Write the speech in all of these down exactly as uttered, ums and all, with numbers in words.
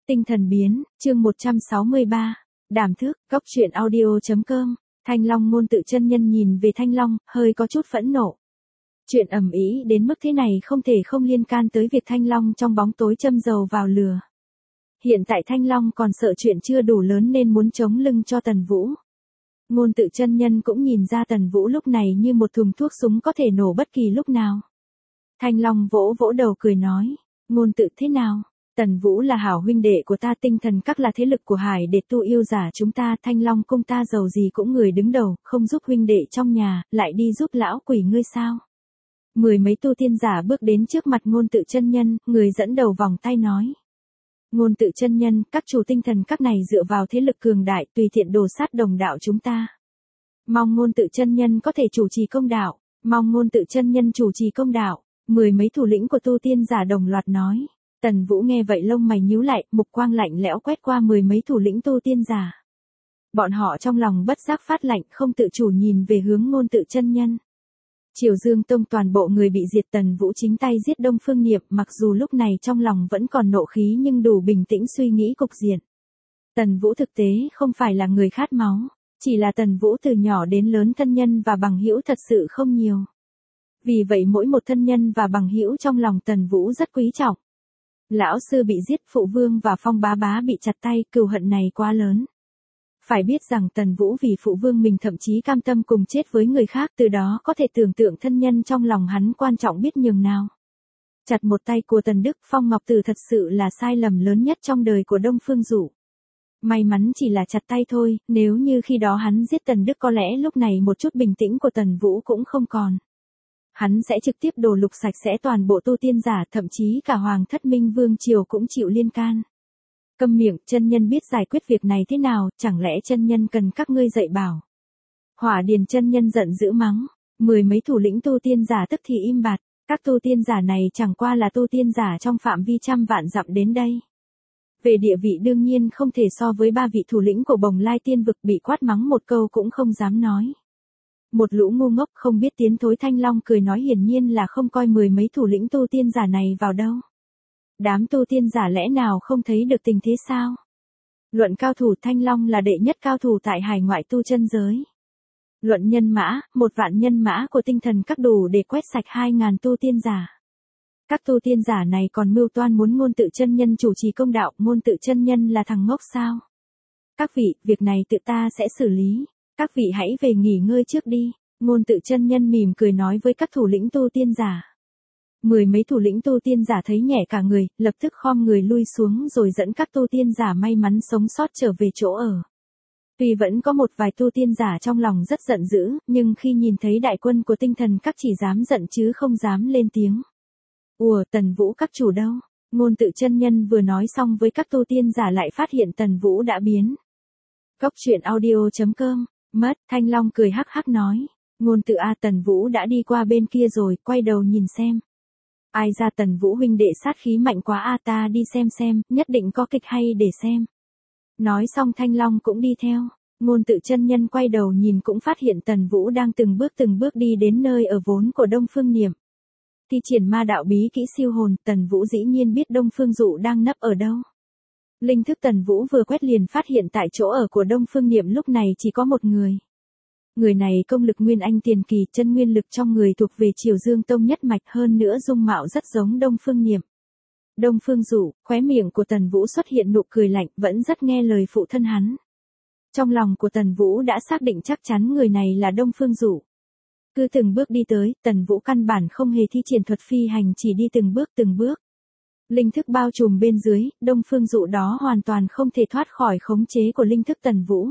Tinh thần biến, chương một trăm sáu mươi ba. Đàm thức, góc truyện audio.com. Thanh Long ngôn tự chân nhân nhìn về Thanh Long, hơi có chút phẫn nộ. Chuyện ầm ĩ đến mức thế này không thể không liên can tới việc Thanh Long trong bóng tối châm dầu vào lửa. Hiện tại Thanh Long còn sợ chuyện chưa đủ lớn nên muốn chống lưng cho Tần Vũ. Ngôn tự chân nhân cũng nhìn ra Tần Vũ lúc này như một thùng thuốc súng có thể nổ bất kỳ lúc nào. Thanh Long vỗ vỗ đầu cười nói, ngôn tự thế nào? Tần Vũ là hảo huynh đệ của ta, tinh thần các là thế lực của Hải để tu yêu giả chúng ta, Thanh Long cung ta giàu gì cũng người đứng đầu, không giúp huynh đệ trong nhà, lại đi giúp lão quỷ ngươi sao? Mười mấy tu tiên giả bước đến trước mặt ngôn tự chân nhân, người dẫn đầu vòng tay nói. Ngôn tự chân nhân, các chủ tinh thần các này dựa vào thế lực cường đại tùy tiện đổ sát đồng đạo chúng ta. Mong ngôn tự chân nhân có thể chủ trì công đạo, mong ngôn tự chân nhân chủ trì công đạo, mười mấy thủ lĩnh của tu tiên giả đồng loạt nói. Tần Vũ nghe vậy lông mày nhíu lại, mục quang lạnh lẽo quét qua mười mấy thủ lĩnh tu tiên giả. Bọn họ trong lòng bất giác phát lạnh, không tự chủ nhìn về hướng ngôn tự chân nhân. Triều Dương Tông toàn bộ người bị diệt, Tần Vũ chính tay giết Đông Phương Niệm, mặc dù lúc này trong lòng vẫn còn nộ khí nhưng đủ bình tĩnh suy nghĩ cục diện. Tần Vũ thực tế không phải là người khát máu, chỉ là Tần Vũ từ nhỏ đến lớn thân nhân và bằng hữu thật sự không nhiều. Vì vậy mỗi một thân nhân và bằng hữu trong lòng Tần Vũ rất quý trọng. Lão sư bị giết, phụ vương và Phong bá bá bị chặt tay, cừu hận này quá lớn. Phải biết rằng Tần Vũ vì phụ vương mình thậm chí cam tâm cùng chết với người khác, từ đó có thể tưởng tượng thân nhân trong lòng hắn quan trọng biết nhường nào. Chặt một tay của Tần Đức, Phong Ngọc Tử thật sự là sai lầm lớn nhất trong đời của Đông Phương Dụ. May mắn chỉ là chặt tay thôi, nếu như khi đó hắn giết Tần Đức có lẽ lúc này một chút bình tĩnh của Tần Vũ cũng không còn. Hắn sẽ trực tiếp đổ lục sạch sẽ toàn bộ tu tiên giả, thậm chí cả Hoàng Thất Minh Vương Triều cũng chịu liên can. Câm miệng, chân nhân biết giải quyết việc này thế nào, chẳng lẽ chân nhân cần các ngươi dạy bảo? Hỏa Điền chân nhân giận dữ mắng, mười mấy thủ lĩnh tu tiên giả tức thì im bặt, các tu tiên giả này chẳng qua là tu tiên giả trong phạm vi trăm vạn dặm đến đây. Về địa vị đương nhiên không thể so với ba vị thủ lĩnh của Bồng Lai Tiên Vực, bị quát mắng một câu cũng không dám nói. Một lũ ngu ngốc không biết tiến thối. Thanh Long cười nói hiển nhiên là không coi mười mấy thủ lĩnh tu tiên giả này vào đâu. Đám tu tiên giả lẽ nào không thấy được tình thế sao? Luận cao thủ, Thanh Long là đệ nhất cao thủ tại hải ngoại tu chân giới. Luận nhân mã, một vạn nhân mã của tinh thần các đủ để quét sạch hai ngàn tu tiên giả. Các tu tiên giả này còn mưu toan muốn ngôn tự chân nhân chủ trì công đạo, ngôn tự chân nhân là thằng ngốc sao? Các vị, việc này tự ta sẽ xử lý. Các vị hãy về nghỉ ngơi trước đi, ngôn tự chân nhân mỉm cười nói với các thủ lĩnh tu tiên giả. Mười mấy thủ lĩnh tu tiên giả thấy nhẹ cả người, lập tức khom người lui xuống rồi dẫn các tu tiên giả may mắn sống sót trở về chỗ ở. Tuy vẫn có một vài tu tiên giả trong lòng rất giận dữ, nhưng khi nhìn thấy đại quân của tinh thần các chỉ dám giận chứ không dám lên tiếng. Ủa, Tần Vũ các chủ đâu? Ngôn tự chân nhân vừa nói xong với các tu tiên giả lại phát hiện Tần Vũ đã biến. Góc truyện audio.com. Mất, Thanh Long cười hắc hắc nói. Ngôn tự a, Tần Vũ đã đi qua bên kia rồi, quay đầu nhìn xem. Ai ra, Tần Vũ huynh đệ sát khí mạnh quá a, ta đi xem xem, nhất định có kịch hay để xem. Nói xong Thanh Long cũng đi theo. Ngôn tự chân nhân quay đầu nhìn cũng phát hiện Tần Vũ đang từng bước từng bước đi đến nơi ở vốn của Đông Phương Niệm. Thi triển ma đạo bí kỹ siêu hồn, Tần Vũ dĩ nhiên biết Đông Phương Dụ đang nấp ở đâu. Linh thức Tần Vũ vừa quét liền phát hiện tại chỗ ở của Đông Phương Niệm lúc này chỉ có một người. Người này công lực nguyên anh tiền kỳ, chân nguyên lực trong người thuộc về Triều Dương Tông nhất mạch, hơn nữa dung mạo rất giống Đông Phương Niệm. Đông Phương Dụ, khóe miệng của Tần Vũ xuất hiện nụ cười lạnh, vẫn rất nghe lời phụ thân hắn. Trong lòng của Tần Vũ đã xác định chắc chắn người này là Đông Phương Dụ. Cứ từng bước đi tới, Tần Vũ căn bản không hề thi triển thuật phi hành, chỉ đi từng bước từng bước. Linh thức bao trùm bên dưới, Đông Phương Dụ đó hoàn toàn không thể thoát khỏi khống chế của linh thức Tần Vũ.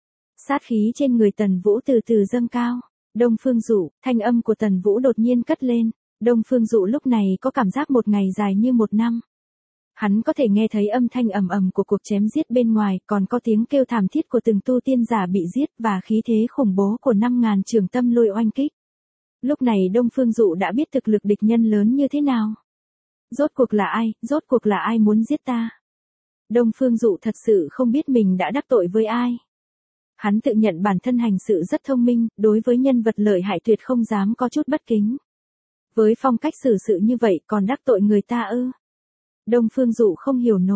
Sát khí trên người Tần Vũ từ từ dâng cao. Đông Phương Dụ, thanh âm của Tần Vũ đột nhiên cất lên. Đông Phương Dụ lúc này có cảm giác một ngày dài như một năm. Hắn có thể nghe thấy âm thanh ầm ầm của cuộc chém giết bên ngoài, còn có tiếng kêu thảm thiết của từng tu tiên giả bị giết và khí thế khủng bố của năm ngàn trường tâm lôi oanh kích. Lúc này Đông Phương Dụ đã biết thực lực địch nhân lớn như thế nào. Rốt cuộc là ai, rốt cuộc là ai muốn giết ta? Đông Phương Dụ thật sự không biết mình đã đắc tội với ai. Hắn tự nhận bản thân hành sự rất thông minh, đối với nhân vật lợi hại tuyệt không dám có chút bất kính. Với phong cách xử sự như vậy còn đắc tội người ta ư? Đông Phương Dụ không hiểu nổi.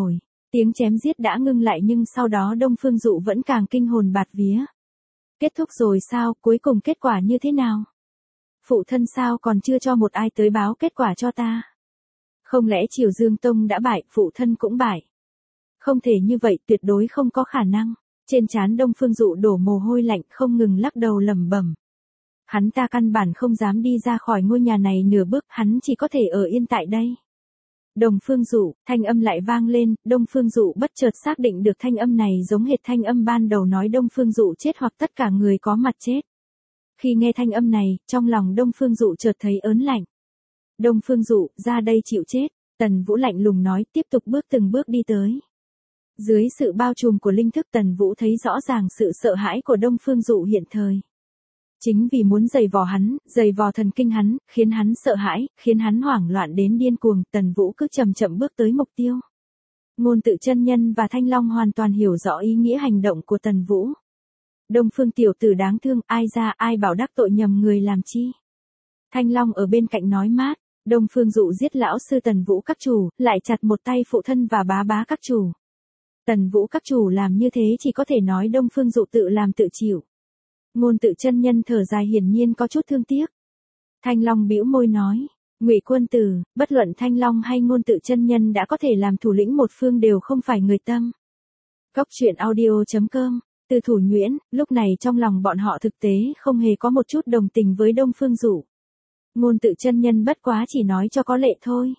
Tiếng chém giết đã ngưng lại nhưng sau đó Đông Phương Dụ vẫn càng kinh hồn bạt vía. Kết thúc rồi sao, cuối cùng kết quả như thế nào? Phụ thân sao còn chưa cho một ai tới báo kết quả cho ta? Không lẽ Triều Dương Tông đã bại, phụ thân cũng bại? Không thể như vậy, tuyệt đối không có khả năng. Trên trán Đông Phương Dụ đổ mồ hôi lạnh không ngừng lắc đầu lẩm bẩm. Hắn ta căn bản không dám đi ra khỏi ngôi nhà này nửa bước, hắn chỉ có thể ở yên tại đây. Đông Phương Dụ, thanh âm lại vang lên, Đông Phương Dụ bất chợt xác định được thanh âm này giống hệt thanh âm ban đầu nói Đông Phương Dụ chết hoặc tất cả người có mặt chết. Khi nghe thanh âm này, trong lòng Đông Phương Dụ chợt thấy ớn lạnh. Đông Phương Dụ, ra đây chịu chết, Tần Vũ lạnh lùng nói, tiếp tục bước từng bước đi tới. Dưới sự bao trùm của linh thức Tần Vũ thấy rõ ràng sự sợ hãi của Đông Phương Dụ hiện thời. Chính vì muốn giày vò hắn, giày vò thần kinh hắn, khiến hắn sợ hãi, khiến hắn hoảng loạn đến điên cuồng, Tần Vũ cứ chậm chậm bước tới mục tiêu. Ngôn Tự chân nhân và Thanh Long hoàn toàn hiểu rõ ý nghĩa hành động của Tần Vũ. Đông Phương tiểu tử đáng thương, ai ra ai bảo đắc tội nhầm người làm chi. Thanh Long ở bên cạnh nói mát, Đông Phương Dụ giết lão sư Tần Vũ các chủ, lại chặt một tay phụ thân và bá bá các chủ. Tần Vũ các chủ làm như thế chỉ có thể nói Đông Phương Dụ tự làm tự chịu. Ngôn Tự chân nhân thở dài hiển nhiên có chút thương tiếc. Thanh Long bĩu môi nói, Ngụy Quân Tử, bất luận Thanh Long hay Ngôn Tự chân nhân đã có thể làm thủ lĩnh một phương đều không phải người tâm. Góc truyện audio chấm com, từ Thủ Nhuyễn, lúc này trong lòng bọn họ thực tế không hề có một chút đồng tình với Đông Phương Dụ. Ngôn Tự chân nhân bất quá chỉ nói cho có lệ thôi.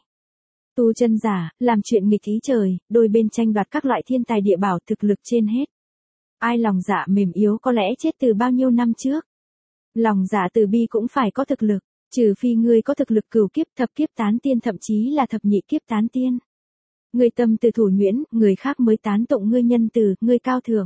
Tu chân giả, làm chuyện nghịch ý trời, đôi bên tranh đoạt các loại thiên tài địa bảo thực lực trên hết. Ai lòng dạ mềm yếu có lẽ chết từ bao nhiêu năm trước. Lòng dạ từ bi cũng phải có thực lực, trừ phi ngươi có thực lực cửu kiếp thập kiếp tán tiên thậm chí là thập nhị kiếp tán tiên. Ngươi tâm từ Thủ Nhuyễn, người khác mới tán tụng ngươi nhân từ, ngươi cao thượng.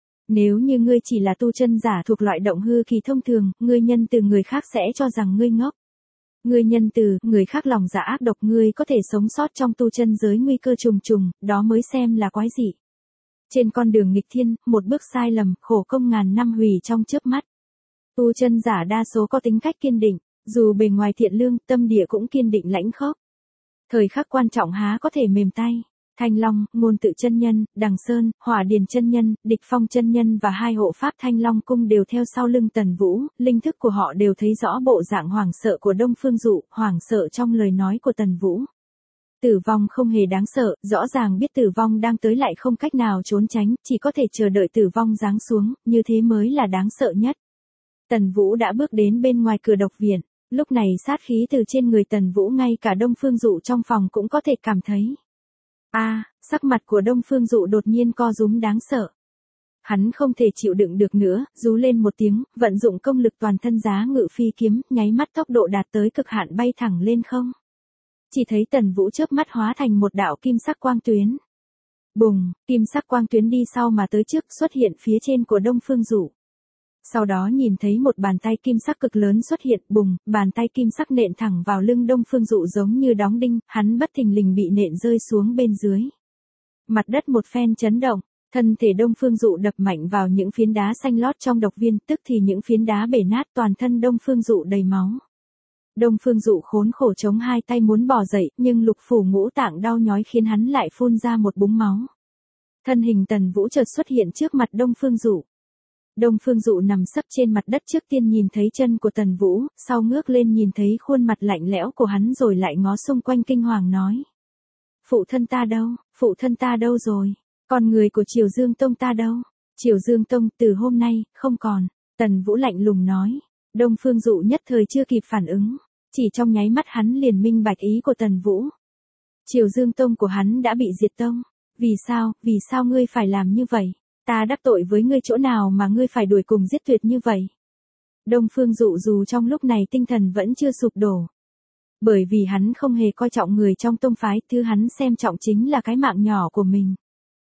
Nếu như ngươi chỉ là tu chân giả thuộc loại động hư kỳ thông thường, ngươi nhân từ người khác sẽ cho rằng ngươi ngốc. Ngươi nhân từ, người khác lòng dạ ác độc, ngươi có thể sống sót trong tu chân giới nguy cơ trùng trùng, đó mới xem là quái dị. Trên con đường nghịch thiên, một bước sai lầm, khổ công ngàn năm hủy trong chớp mắt. Tu chân giả đa số có tính cách kiên định, dù bề ngoài thiện lương, tâm địa cũng kiên định lãnh khốc. Thời khắc quan trọng há có thể mềm tay. Thanh Long, Ngôn Tự chân nhân, Đằng Sơn, Hỏa Điền chân nhân, Địch Phong chân nhân và hai hộ pháp Thanh Long cung đều theo sau lưng Tần Vũ, linh thức của họ đều thấy rõ bộ dạng hoảng sợ của Đông Phương Dụ, hoảng sợ trong lời nói của Tần Vũ. Tử vong không hề đáng sợ, rõ ràng biết tử vong đang tới lại không cách nào trốn tránh, chỉ có thể chờ đợi tử vong giáng xuống, như thế mới là đáng sợ nhất. Tần Vũ đã bước đến bên ngoài cửa độc viện, lúc này sát khí từ trên người Tần Vũ ngay cả Đông Phương Dụ trong phòng cũng có thể cảm thấy. A, à, sắc mặt của Đông Phương Dụ đột nhiên co rúm đáng sợ. Hắn không thể chịu đựng được nữa, rú lên một tiếng, vận dụng công lực toàn thân giá ngự phi kiếm, nháy mắt tốc độ đạt tới cực hạn bay thẳng lên không. Chỉ thấy Tần Vũ chớp mắt hóa thành một đạo kim sắc quang tuyến. Bùng, kim sắc quang tuyến đi sau mà tới trước xuất hiện phía trên của Đông Phương Dụ. Sau đó nhìn thấy một bàn tay kim sắc cực lớn xuất hiện, bùng, bàn tay kim sắc nện thẳng vào lưng Đông Phương Dụ giống như đóng đinh, hắn bất thình lình bị nện rơi xuống bên dưới. Mặt đất một phen chấn động, thân thể Đông Phương Dụ đập mạnh vào những phiến đá xanh lót trong độc viên, tức thì những phiến đá bể nát, toàn thân Đông Phương Dụ đầy máu. Đông Phương Dụ khốn khổ chống hai tay muốn bò dậy, nhưng lục phủ ngũ tạng đau nhói khiến hắn lại phun ra một búng máu. Thân hình Tần Vũ chợt xuất hiện trước mặt Đông Phương Dụ. Đông Phương Dụ nằm sấp trên mặt đất, trước tiên nhìn thấy chân của Tần Vũ, sau ngước lên nhìn thấy khuôn mặt lạnh lẽo của hắn rồi lại ngó xung quanh kinh hoàng nói. Phụ thân ta đâu, phụ thân ta đâu rồi, con người của Triều Dương Tông ta đâu, Triều Dương Tông từ hôm nay, không còn, Tần Vũ lạnh lùng nói. Đông Phương Dụ nhất thời chưa kịp phản ứng, chỉ trong nháy mắt hắn liền minh bạch ý của Tần Vũ. Triều Dương Tông của hắn đã bị diệt tông, vì sao, vì sao ngươi phải làm như vậy? Ta đắc tội với ngươi chỗ nào mà ngươi phải đuổi cùng giết tuyệt như vậy? Đông Phương Dụ dù trong lúc này tinh thần vẫn chưa sụp đổ. Bởi vì hắn không hề coi trọng người trong tông phái, thứ hắn xem trọng chính là cái mạng nhỏ của mình.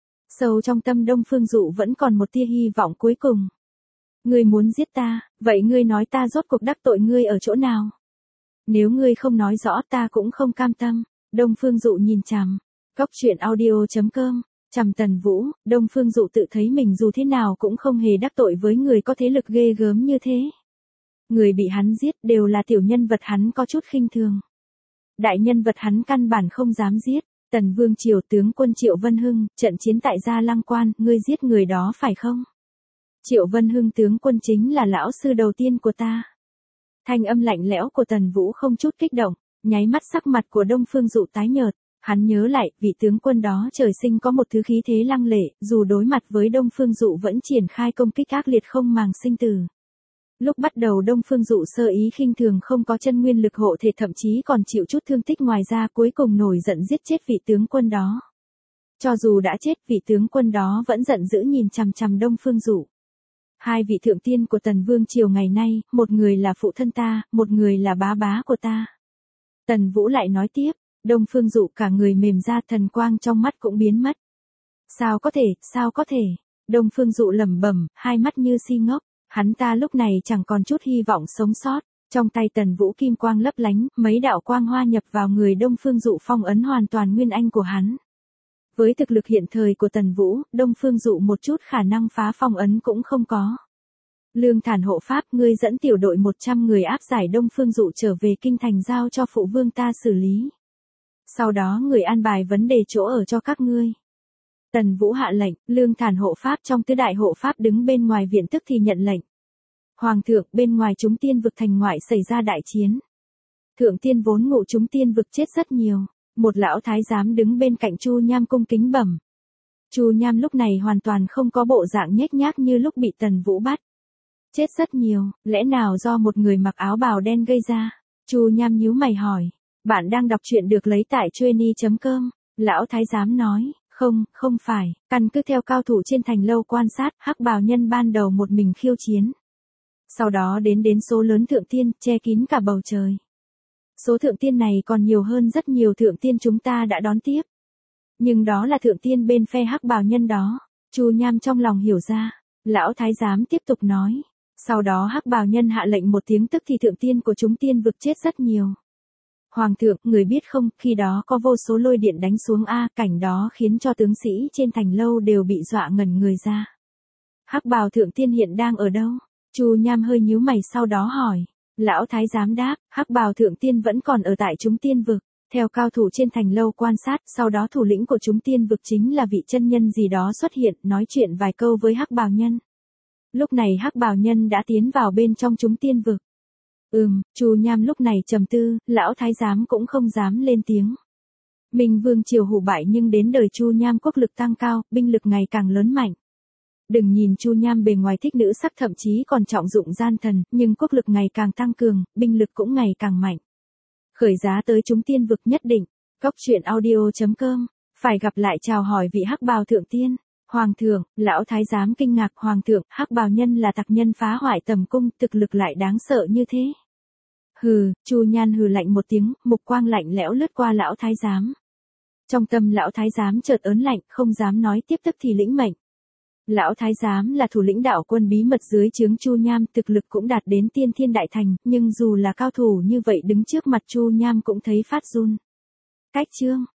Sâu trong tâm Đông Phương Dụ vẫn còn một tia hy vọng cuối cùng. Ngươi muốn giết ta, vậy ngươi nói ta rốt cuộc đắc tội ngươi ở chỗ nào? Nếu ngươi không nói rõ ta cũng không cam tâm. Đông Phương Dụ nhìn chằm. Góc truyện audio chấm com. Chằm Tần Vũ, Đông Phương Dụ tự thấy mình dù thế nào cũng không hề đắc tội với người có thế lực ghê gớm như thế. Người bị hắn giết đều là tiểu nhân vật hắn có chút khinh thường. Đại nhân vật hắn căn bản không dám giết. Tần Vương Triều tướng quân Triệu Vân Hưng, trận chiến tại Gia Lăng Quan, ngươi giết người đó phải không? Triệu Vân Hưng tướng quân chính là lão sư đầu tiên của ta. Thanh âm lạnh lẽo của Tần Vũ không chút kích động, nháy mắt sắc mặt của Đông Phương Dụ tái nhợt. Hắn nhớ lại, vị tướng quân đó trời sinh có một thứ khí thế lăng lệ, dù đối mặt với Đông Phương Dụ vẫn triển khai công kích ác liệt không màng sinh tử. Lúc bắt đầu Đông Phương Dụ sơ ý khinh thường không có chân nguyên lực hộ thể, thậm chí còn chịu chút thương tích, ngoài ra cuối cùng nổi giận giết chết vị tướng quân đó. Cho dù đã chết, vị tướng quân đó vẫn giận dữ nhìn chằm chằm Đông Phương Dụ. Hai vị thượng tiên của Tần Vương Triều ngày nay, một người là phụ thân ta, một người là bá bá của ta. Tần Vũ lại nói tiếp, Đông Phương Dụ cả người mềm ra, thần quang trong mắt cũng biến mất. Sao có thể, sao có thể? Đông Phương Dụ lẩm bẩm, hai mắt như si ngốc. Hắn ta lúc này chẳng còn chút hy vọng sống sót. Trong tay Tần Vũ kim quang lấp lánh, mấy đạo quang hoa nhập vào người Đông Phương Dụ, phong ấn hoàn toàn nguyên anh của hắn. Với thực lực hiện thời của Tần Vũ, Đông Phương Dụ một chút khả năng phá phong ấn cũng không có. Lương Thản hộ pháp, ngươi dẫn tiểu đội một trăm người áp giải Đông Phương Dụ trở về kinh thành giao cho phụ vương ta xử lý. Sau đó người an bài vấn đề chỗ ở cho các ngươi. Tần Vũ hạ lệnh, Lương Thản hộ pháp trong tứ đại hộ pháp đứng bên ngoài viện tức thì nhận lệnh. Hoàng thượng, bên ngoài chúng tiên vực thành ngoại xảy ra đại chiến. Thượng tiên vốn ngụ chúng tiên vực chết rất nhiều. Một lão thái giám đứng bên cạnh Chu Nham cung kính bẩm. Chu Nham lúc này hoàn toàn không có bộ dạng nhếch nhác như lúc bị Tần Vũ bắt. Chết rất nhiều, lẽ nào do một người mặc áo bào đen gây ra? Chu Nham nhíu mày hỏi. Bạn đang đọc truyện được lấy tại trueni chấm com. Lão thái giám nói, không, không phải, căn cứ theo cao thủ trên thành lâu quan sát, hắc bào nhân ban đầu một mình khiêu chiến. Sau đó đến đến số lớn thượng tiên, che kín cả bầu trời. Số thượng tiên này còn nhiều hơn rất nhiều thượng tiên chúng ta đã đón tiếp. Nhưng đó là thượng tiên bên phe hắc bào nhân đó. Chu Nham trong lòng hiểu ra. Lão thái giám tiếp tục nói. Sau đó hắc bào nhân hạ lệnh một tiếng tức thì thượng tiên của chúng tiên vực chết rất nhiều. Hoàng thượng, người biết không, khi đó có vô số lôi điện đánh xuống a, cảnh đó khiến cho tướng sĩ trên thành lâu đều bị dọa ngẩn người ra. Hắc bào thượng tiên hiện đang ở đâu? Chu Nham hơi nhíu mày sau đó hỏi. Lão thái giám đáp, hắc bào thượng tiên vẫn còn ở tại chúng tiên vực. Theo cao thủ trên thành lâu quan sát, sau đó thủ lĩnh của chúng tiên vực chính là vị chân nhân gì đó xuất hiện, nói chuyện vài câu với hắc bào nhân. Lúc này hắc bào nhân đã tiến vào bên trong chúng tiên vực. Ừm, Chu Nham lúc này trầm tư, lão thái giám cũng không dám lên tiếng. Minh Vương Triều hủ bại nhưng đến đời Chu Nham quốc lực tăng cao, binh lực ngày càng lớn mạnh. Đừng nhìn Chu Nham bề ngoài thích nữ sắc, thậm chí còn trọng dụng gian thần, nhưng quốc lực ngày càng tăng cường, binh lực cũng ngày càng mạnh. Khởi giá tới chúng tiên vực nhất định. Góc truyện audio chấm com. Phải gặp lại chào hỏi vị hắc bào thượng tiên. Hoàng thượng, lão thái giám kinh ngạc, hoàng thượng, hắc bào nhân là tặc nhân phá hoại tầm cung, thực lực lại đáng sợ như thế. Hừ, Chu Nhan hừ lạnh một tiếng, mục quang lạnh lẽo lướt qua lão thái giám. Trong tâm lão thái giám chợt ớn lạnh, không dám nói tiếp, tức thì lĩnh mệnh. Lão thái giám là thủ lĩnh đạo quân bí mật dưới trướng Chu Nham, thực lực cũng đạt đến tiên thiên đại thành, nhưng dù là cao thủ như vậy đứng trước mặt Chu Nham cũng thấy phát run. Cách chương